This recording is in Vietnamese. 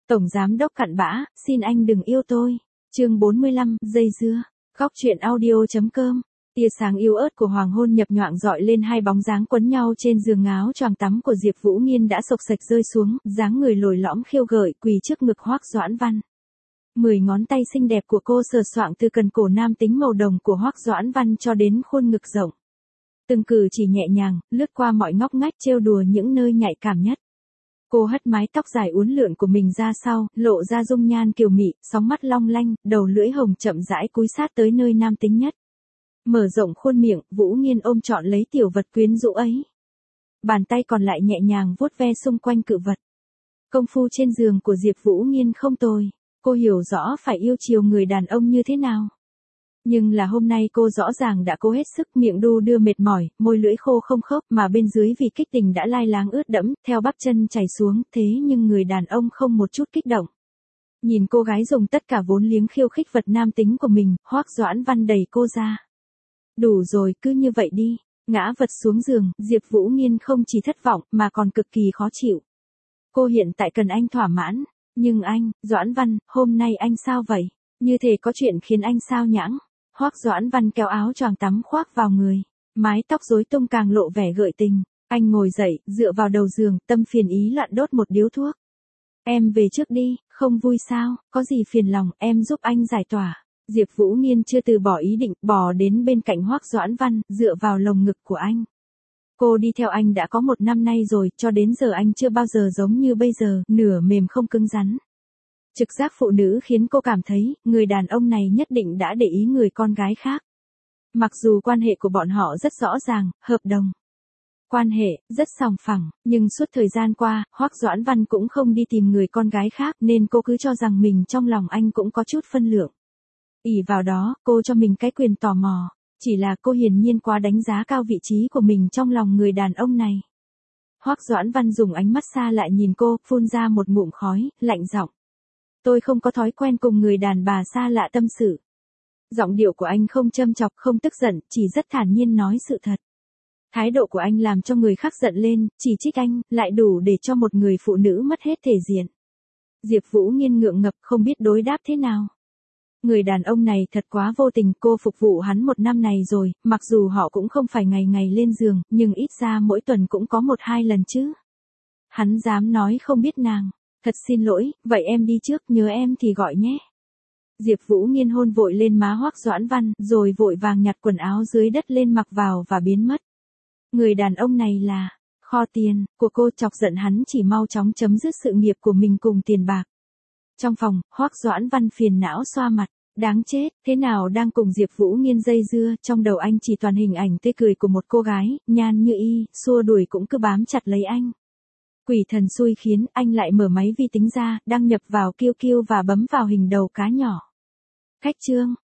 Tổng giám đốc cặn bã, xin anh đừng yêu tôi. Chương 45, dây dưa. Góc truyện audio.com. Tia sáng yếu ớt của hoàng hôn nhập nhoạng dọi lên hai bóng dáng quấn nhau trên giường áo choàng tắm của Diệp Vũ Nghiên đã xộc xệch rơi xuống, dáng người lồi lõm khiêu gợi quỳ trước ngực Hoắc Doãn Văn. 10 ngón tay xinh đẹp của cô sờ soạng từ cần cổ nam tính màu đồng của Hoắc Doãn Văn cho đến khuôn ngực rộng. Từng cử chỉ nhẹ nhàng, lướt qua mọi ngóc ngách trêu đùa những nơi nhạy cảm nhất. Cô hất mái tóc dài uốn lượn của mình ra sau, lộ ra dung nhan kiều mị, sóng mắt long lanh, đầu lưỡi hồng chậm rãi cúi sát tới nơi nam tính nhất. Mở rộng khuôn miệng, Vũ Nghiên ôm trọn lấy tiểu vật quyến rũ ấy. Bàn tay còn lại nhẹ nhàng vuốt ve xung quanh cự vật. Công phu trên giường của Diệp Vũ Nghiên không tồi, cô hiểu rõ phải yêu chiều người đàn ông như thế nào. Nhưng là hôm nay cô rõ ràng đã cố hết sức, miệng đu đưa mệt mỏi, môi lưỡi khô không khớp mà bên dưới vì kích tình đã lai láng ướt đẫm, theo bắp chân chảy xuống, thế nhưng người đàn ông không một chút kích động. Nhìn cô gái dùng tất cả vốn liếng khiêu khích vật nam tính của mình, Hoắc Doãn Văn đẩy cô ra. Đủ rồi, cứ như vậy đi. Ngã vật xuống giường, Diệp Vũ Nghiên không chỉ thất vọng mà còn cực kỳ khó chịu. Cô hiện tại cần anh thỏa mãn, nhưng anh, Doãn Văn, hôm nay anh sao vậy? Như thể có chuyện khiến anh sao nhãng. Hoắc Doãn Văn kéo áo choàng tắm khoác vào người, mái tóc rối tung càng lộ vẻ gợi tình. Anh ngồi dậy, dựa vào đầu giường, tâm phiền ý loạn đốt một điếu thuốc. Em về trước đi, không vui sao, có gì phiền lòng, em giúp anh giải tỏa. Diệp Vũ Nghiên chưa từ bỏ ý định, bò đến bên cạnh Hoắc Doãn Văn, dựa vào lồng ngực của anh. Cô đi theo anh đã có 1 năm nay rồi, cho đến giờ anh chưa bao giờ giống như bây giờ, nửa mềm không cứng rắn. Trực giác phụ nữ khiến cô cảm thấy, người đàn ông này nhất định đã để ý người con gái khác. Mặc dù quan hệ của bọn họ rất rõ ràng, hợp đồng. Quan hệ, rất sòng phẳng, nhưng suốt thời gian qua, Hoắc Doãn Văn cũng không đi tìm người con gái khác nên cô cứ cho rằng mình trong lòng anh cũng có chút phân lượng. Ỷ vào đó, cô cho mình cái quyền tò mò, chỉ là cô hiển nhiên quá đánh giá cao vị trí của mình trong lòng người đàn ông này. Hoắc Doãn Văn dùng ánh mắt xa lại nhìn cô, phun ra một ngụm khói, lạnh giọng. Tôi không có thói quen cùng người đàn bà xa lạ tâm sự. Giọng điệu của anh không châm chọc, không tức giận, chỉ rất thản nhiên nói sự thật. Thái độ của anh làm cho người khác giận lên, chỉ trích anh, lại đủ để cho một người phụ nữ mất hết thể diện. Diệp Vũ Nghiên ngượng ngập không biết đối đáp thế nào. Người đàn ông này thật quá vô tình, cô phục vụ hắn 1 năm này rồi, mặc dù họ cũng không phải ngày ngày lên giường, nhưng ít ra mỗi tuần cũng có 1-2 lần chứ. Hắn dám nói không biết nàng. Thật xin lỗi, vậy em đi trước, nhớ em thì gọi nhé. Diệp Vũ Nghiên hôn vội lên má Hoắc Doãn Văn, rồi vội vàng nhặt quần áo dưới đất lên mặc vào và biến mất. Người đàn ông này là kho tiền của cô, chọc giận hắn chỉ mau chóng chấm dứt sự nghiệp của mình cùng tiền bạc. Trong phòng, Hoắc Doãn Văn phiền não xoa mặt, đáng chết, thế nào đang cùng Diệp Vũ Nghiên dây dưa, trong đầu anh chỉ toàn hình ảnh tươi cười của một cô gái, nhan như y, xua đuổi cũng cứ bám chặt lấy anh. Quỷ thần xui khiến, anh lại mở máy vi tính ra, đăng nhập vào QQ và bấm vào hình đầu cá nhỏ. Khách trương,